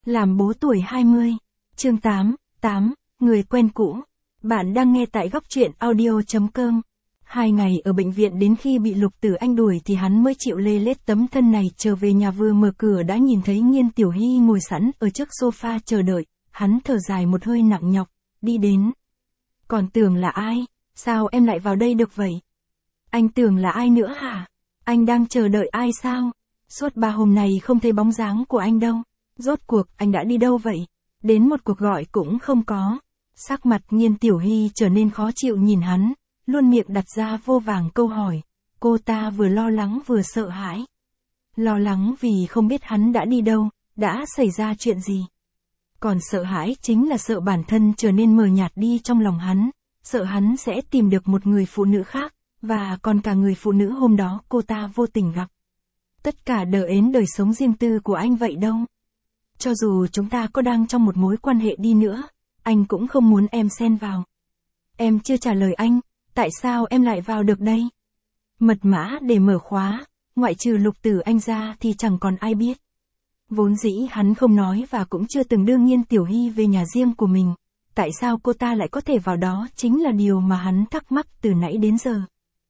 Làm bố tuổi 20. Chương 8, người quen cũ. Bạn đang nghe tại góc truyện audio.com. 2 ngày ở bệnh viện đến khi bị Lục Tử Anh đuổi thì hắn mới chịu lê lết tấm thân này, trở về nhà vừa mở cửa đã nhìn thấy Nghiên Tiểu Hy ngồi sẵn ở trước sofa chờ đợi, hắn thở dài một hơi nặng nhọc, đi đến. Còn tưởng là ai, sao em lại vào đây được vậy? Anh tưởng là ai nữa hả? Anh đang chờ đợi ai sao? Suốt 3 hôm này không thấy bóng dáng của anh đâu. Rốt cuộc anh đã đi đâu vậy? Đến một cuộc gọi cũng không có. Sắc mặt Nghiên Tiểu Hy trở nên khó chịu nhìn hắn, luôn miệng đặt ra vô vàng câu hỏi. Cô ta vừa lo lắng vừa sợ hãi. Lo lắng vì không biết hắn đã đi đâu, đã xảy ra chuyện gì. Còn sợ hãi chính là sợ bản thân trở nên mờ nhạt đi trong lòng hắn, sợ hắn sẽ tìm được một người phụ nữ khác, và còn cả người phụ nữ hôm đó cô ta vô tình gặp. Tất cả đờ ến đời sống riêng tư của anh vậy đâu. Cho dù chúng ta có đang trong một mối quan hệ đi nữa, anh cũng không muốn em xen vào. Em chưa trả lời anh, tại sao em lại vào được đây? Mật mã để mở khóa, ngoại trừ Lục Tử Anh ra thì chẳng còn ai biết. Vốn dĩ hắn không nói và cũng chưa từng đưa Nghiên Tiểu Hy về nhà riêng của mình. Tại sao cô ta lại có thể vào đó chính là điều mà hắn thắc mắc từ nãy đến giờ.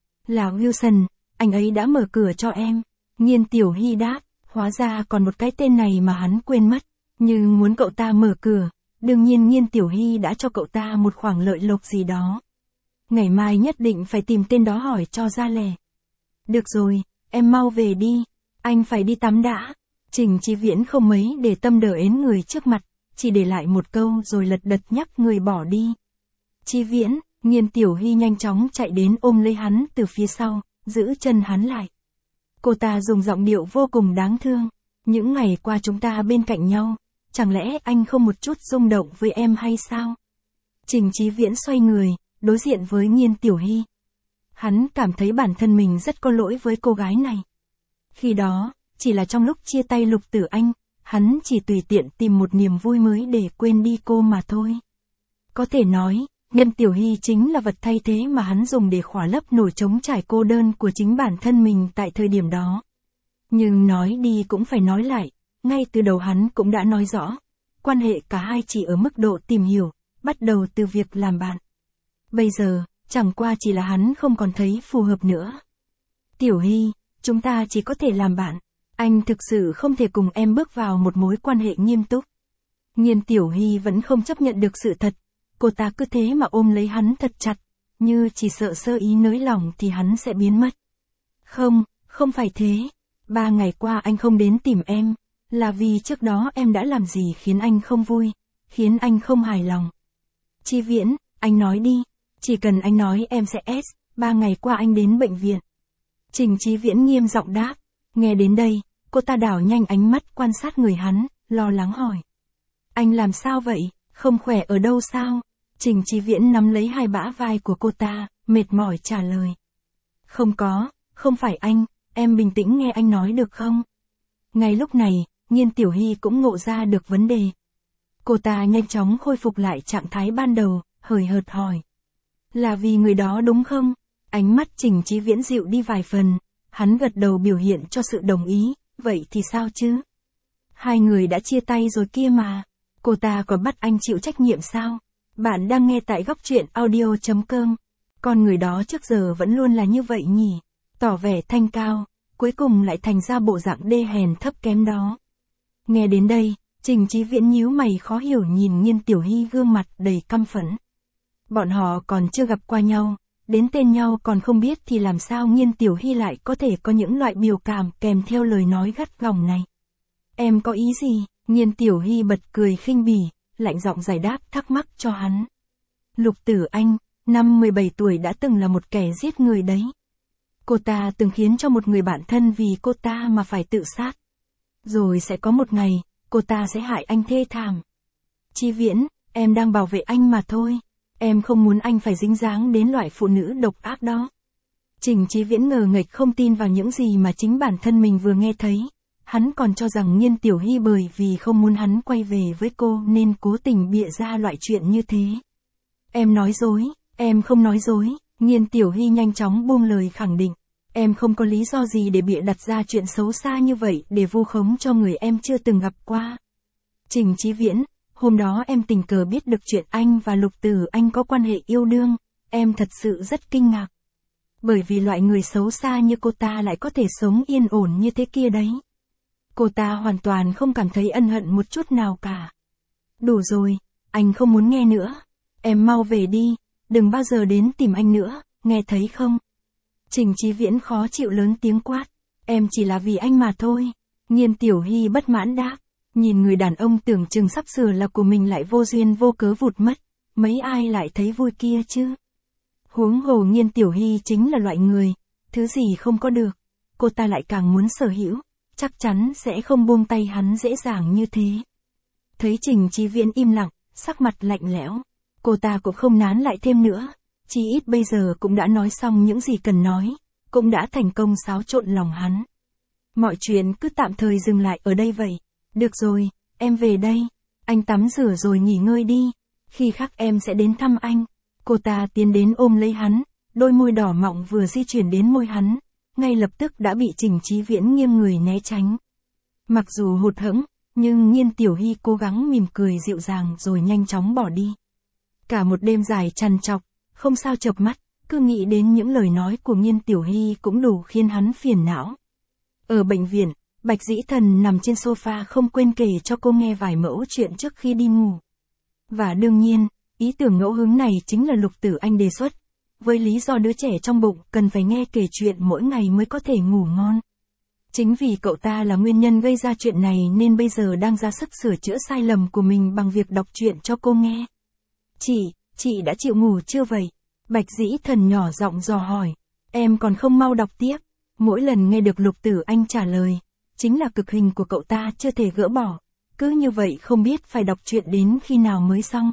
Là Wilson, anh ấy đã mở cửa cho em. Nghiên Tiểu Hy đáp, hóa ra còn một cái tên này mà hắn quên mất. Nhưng muốn cậu ta mở cửa, đương nhiên Nghiên Tiểu Hy đã cho cậu ta một khoản lợi lộc gì đó. Ngày mai nhất định phải tìm tên đó hỏi cho ra lẻ. Được rồi, em mau về đi, anh phải đi tắm đã. Trình Chí Viễn không mấy để tâm đờ ến người trước mặt, chỉ để lại một câu rồi lật đật nhắc người bỏ đi. Chí Viễn, Nghiên Tiểu Hy nhanh chóng chạy đến ôm lấy hắn từ phía sau, giữ chân hắn lại. Cô ta dùng giọng điệu vô cùng đáng thương. Những ngày qua chúng ta bên cạnh nhau, chẳng lẽ anh không một chút rung động với em hay sao? Trình Chí Viễn xoay người, đối diện với Nghiên Tiểu Hy. Hắn cảm thấy bản thân mình rất có lỗi với cô gái này. Khi đó, chỉ là trong lúc chia tay Lục Tử Anh, hắn chỉ tùy tiện tìm một niềm vui mới để quên đi cô mà thôi. Có thể nói, Nghiên Tiểu Hy chính là vật thay thế mà hắn dùng để khỏa lấp nổi trống trải cô đơn của chính bản thân mình tại thời điểm đó. Nhưng nói đi cũng phải nói lại, ngay từ đầu hắn cũng đã nói rõ, quan hệ cả hai chỉ ở mức độ tìm hiểu, bắt đầu từ việc làm bạn. Bây giờ, chẳng qua chỉ là hắn không còn thấy phù hợp nữa. Tiểu Hy, chúng ta chỉ có thể làm bạn, anh thực sự không thể cùng em bước vào một mối quan hệ nghiêm túc. Nghiên Tiểu Hy vẫn không chấp nhận được sự thật, cô ta cứ thế mà ôm lấy hắn thật chặt, như chỉ sợ sơ ý nới lỏng thì hắn sẽ biến mất. Không phải thế. 3 ngày qua anh không đến tìm em, là vì trước đó em đã làm gì khiến anh không vui, khiến anh không hài lòng. Chí Viễn, anh nói đi, chỉ cần anh nói em sẽ 3 ngày qua anh đến bệnh viện. Trình Chí Viễn nghiêm giọng đáp, nghe đến đây, cô ta đảo nhanh ánh mắt quan sát người hắn, lo lắng hỏi. Anh làm sao vậy, không khỏe ở đâu sao? Trình Chí Viễn nắm lấy hai bả vai của cô ta, mệt mỏi trả lời. Không phải anh. Em bình tĩnh nghe anh nói được không? Ngay lúc này, Nghiên Tiểu Hy cũng ngộ ra được vấn đề. Cô ta nhanh chóng khôi phục lại trạng thái ban đầu, hời hợt hỏi. Là vì người đó đúng không? Ánh mắt Trình Chí Viễn dịu đi vài phần, hắn gật đầu biểu hiện cho sự đồng ý, vậy thì sao chứ? Hai người đã chia tay rồi kia mà, cô ta có bắt anh chịu trách nhiệm sao? Bạn đang nghe tại góc truyện audio.com. Con người đó trước giờ vẫn luôn là như vậy nhỉ? Tỏ vẻ thanh cao, cuối cùng lại thành ra bộ dạng đê hèn thấp kém đó. Nghe đến đây, Trình Chí Viễn nhíu mày khó hiểu nhìn Nghiên Tiểu Hy gương mặt đầy căm phẫn. Bọn họ còn chưa gặp qua nhau, đến tên nhau còn không biết thì làm sao Nghiên Tiểu Hy lại có thể có những loại biểu cảm kèm theo lời nói gắt gỏng này. Em có ý gì? Nghiên Tiểu Hy bật cười khinh bỉ, lạnh giọng giải đáp thắc mắc cho hắn. Lục Tử Anh, năm 17 tuổi đã từng là một kẻ giết người đấy. Cô ta từng khiến cho một người bạn thân vì cô ta mà phải tự sát. Rồi sẽ có một ngày, cô ta sẽ hại anh thê thảm. Chí Viễn, em đang bảo vệ anh mà thôi. Em không muốn anh phải dính dáng đến loại phụ nữ độc ác đó. Trình Chí Viễn ngờ nghệch không tin vào những gì mà chính bản thân mình vừa nghe thấy. Hắn còn cho rằng Nghiên Tiểu Hy bởi vì không muốn hắn quay về với cô nên cố tình bịa ra loại chuyện như thế. Em nói dối, em không nói dối. Nghiên Tiểu Hy nhanh chóng buông lời khẳng định. Em không có lý do gì để bịa đặt ra chuyện xấu xa như vậy để vu khống cho người em chưa từng gặp qua. Trình Chí Viễn, hôm đó em tình cờ biết được chuyện anh và Lục Tử Anh có quan hệ yêu đương, em thật sự rất kinh ngạc. Bởi vì loại người xấu xa như cô ta lại có thể sống yên ổn như thế kia đấy. Cô ta hoàn toàn không cảm thấy ân hận một chút nào cả. Đủ rồi, anh không muốn nghe nữa. Em mau về đi, đừng bao giờ đến tìm anh nữa, nghe thấy không? Trình Chí Viễn khó chịu lớn tiếng quát. Em chỉ là vì anh mà thôi. Nhiên Tiểu Hy bất mãn đáp. Nhìn người đàn ông tưởng chừng sắp sửa là của mình lại vô duyên vô cớ vụt mất. Mấy ai lại thấy vui kia chứ? Huống hồ Nhiên Tiểu Hy chính là loại người, thứ gì không có được, cô ta lại càng muốn sở hữu, chắc chắn sẽ không buông tay hắn dễ dàng như thế. Thấy Trình Chí Viễn im lặng, sắc mặt lạnh lẽo, cô ta cũng không nán lại thêm nữa, chỉ ít bây giờ cũng đã nói xong những gì cần nói, cũng đã thành công xáo trộn lòng hắn. Mọi chuyện cứ tạm thời dừng lại ở đây vậy. Được rồi, em về đây, anh tắm rửa rồi nghỉ ngơi đi, khi khác em sẽ đến thăm anh. Cô ta tiến đến ôm lấy hắn, đôi môi đỏ mọng vừa di chuyển đến môi hắn, ngay lập tức đã bị Trình Chí Viễn nghiêng người né tránh. Mặc dù hụt hẫng, nhưng Nhiên Tiểu Hy cố gắng mỉm cười dịu dàng rồi nhanh chóng bỏ đi. Cả một đêm dài trằn trọc, không sao chợp mắt, cứ nghĩ đến những lời nói của Nhiên Tiểu Hy cũng đủ khiến hắn phiền não. Ở bệnh viện, Bạch Dĩ Thần nằm trên sofa không quên kể cho cô nghe vài mẫu chuyện trước khi đi ngủ. Và đương nhiên, ý tưởng ngẫu hứng này chính là Lục Tử Anh đề xuất, với lý do đứa trẻ trong bụng cần phải nghe kể chuyện mỗi ngày mới có thể ngủ ngon. Chính vì cậu ta là nguyên nhân gây ra chuyện này nên bây giờ đang ra sức sửa chữa sai lầm của mình bằng việc đọc chuyện cho cô nghe. Chị đã chịu ngủ chưa vậy? Bạch Dĩ Thần nhỏ giọng dò hỏi. Em còn không mau đọc tiếp. Mỗi lần nghe được Lục Tử Anh trả lời, chính là cực hình của cậu ta chưa thể gỡ bỏ. Cứ như vậy không biết phải đọc chuyện đến khi nào mới xong.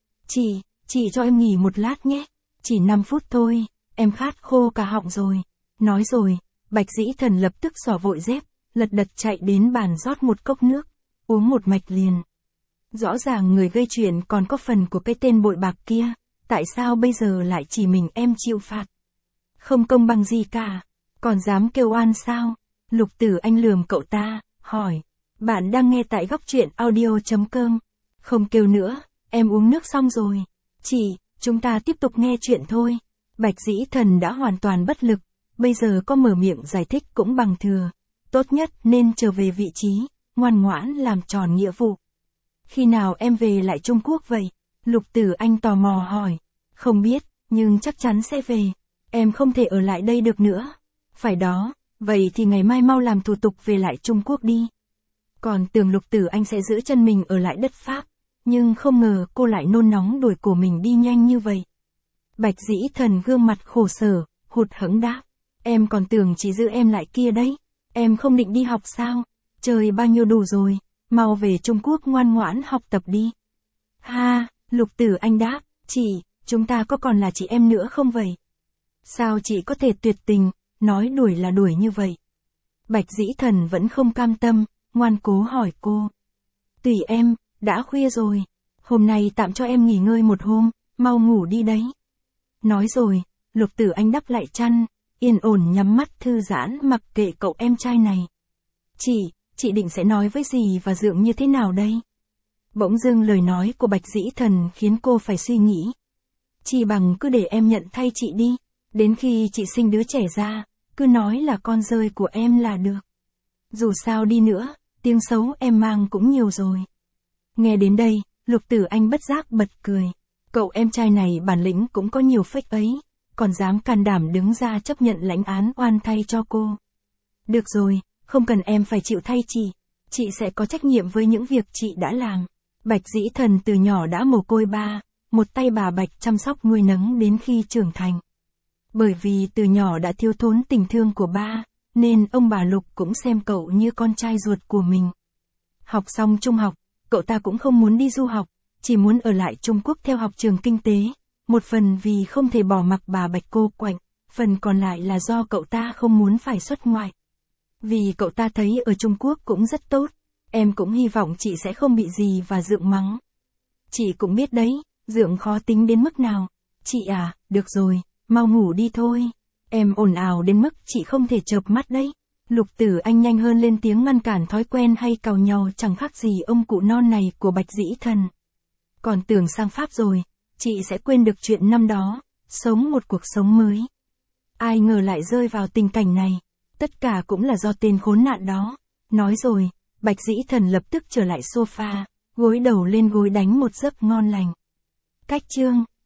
Chị cho em nghỉ một lát nhé. Chỉ 5 phút thôi, em khát khô cả họng rồi. Nói rồi, Bạch Dĩ Thần lập tức xỏ vội dép, lật đật chạy đến bàn rót một cốc nước, uống một mạch liền. Rõ ràng người gây chuyện còn có phần của cái tên bội bạc kia, tại sao bây giờ lại chỉ mình em chịu phạt? Không công bằng gì cả, còn dám kêu oan sao? Lục Tử Anh lườm cậu ta, hỏi. Bạn đang nghe tại góc truyện audio.com. Không kêu nữa, em uống nước xong rồi. Chúng ta tiếp tục nghe chuyện thôi. Bạch Dĩ Thần đã hoàn toàn bất lực, bây giờ có mở miệng giải thích cũng bằng thừa. Tốt nhất nên trở về vị trí, ngoan ngoãn làm tròn nghĩa vụ. Khi nào em về lại Trung Quốc vậy? Lục Tử Anh tò mò hỏi. Không biết, nhưng chắc chắn sẽ về. Em không thể ở lại đây được nữa. Phải đó, vậy thì ngày mai mau làm thủ tục về lại Trung Quốc đi. Còn tưởng Lục Tử Anh sẽ giữ chân mình ở lại đất Pháp, nhưng không ngờ cô lại nôn nóng đuổi cổ mình đi nhanh như vậy. Bạch Dĩ Thần gương mặt khổ sở, hụt hẫng đáp. Em còn tưởng chỉ giữ em lại kia đấy. Em không định đi học sao? Trời bao nhiêu đủ rồi, mau về Trung Quốc ngoan ngoãn học tập đi. Ha, Lục Tử Anh đáp, chúng ta có còn là chị em nữa không vậy? Sao chị có thể tuyệt tình, nói đuổi là đuổi như vậy? Bạch Dĩ Thần vẫn không cam tâm, ngoan cố hỏi cô. Tùy em, đã khuya rồi. Hôm nay tạm cho em nghỉ ngơi một hôm, mau ngủ đi đấy. Nói rồi, Lục Tử Anh đắp lại chăn, yên ổn nhắm mắt thư giãn mặc kệ cậu em trai này. Chị định sẽ nói với dì và Dượng như thế nào đây? Bỗng dưng lời nói của Bạch Dĩ Thần khiến cô phải suy nghĩ. Chỉ bằng cứ để em nhận thay chị đi, đến khi chị sinh đứa trẻ ra, cứ nói là con rơi của em là được. Dù sao đi nữa, tiếng xấu em mang cũng nhiều rồi. Nghe đến đây, Lục Tử Anh bất giác bật cười. Cậu em trai này bản lĩnh cũng có nhiều phách ấy, còn dám can đảm đứng ra chấp nhận lãnh án oan thay cho cô. Được rồi, không cần em phải chịu thay chị sẽ có trách nhiệm với những việc chị đã làm. Bạch Dĩ Thần từ nhỏ đã mồ côi ba, một tay bà Bạch chăm sóc nuôi nấng đến khi trưởng thành. Bởi vì từ nhỏ đã thiếu thốn tình thương của ba, nên ông bà Lục cũng xem cậu như con trai ruột của mình. Học xong trung học, cậu ta cũng không muốn đi du học, chỉ muốn ở lại Trung Quốc theo học trường kinh tế, một phần vì không thể bỏ mặc bà Bạch cô quạnh, phần còn lại là do cậu ta không muốn phải xuất ngoại. Vì cậu ta thấy ở Trung Quốc cũng rất tốt, em cũng hy vọng chị sẽ không bị gì và Dượng mắng. Chị cũng biết đấy, Dượng khó tính đến mức nào. Chị à, được rồi, mau ngủ đi thôi. Em ồn ào đến mức chị không thể chợp mắt đấy. Lục Tử Anh nhanh hơn lên tiếng ngăn cản thói quen hay càu nhàu chẳng khác gì ông cụ non này của Bạch Dĩ Thần. Còn tưởng sang Pháp rồi, chị sẽ quên được chuyện năm đó, sống một cuộc sống mới. Ai ngờ lại rơi vào tình cảnh này, tất cả cũng là do tên khốn nạn đó. Nói rồi, Bạch Dĩ Thần lập tức trở lại sofa, gối đầu lên gối đánh một giấc ngon lành. Cách chương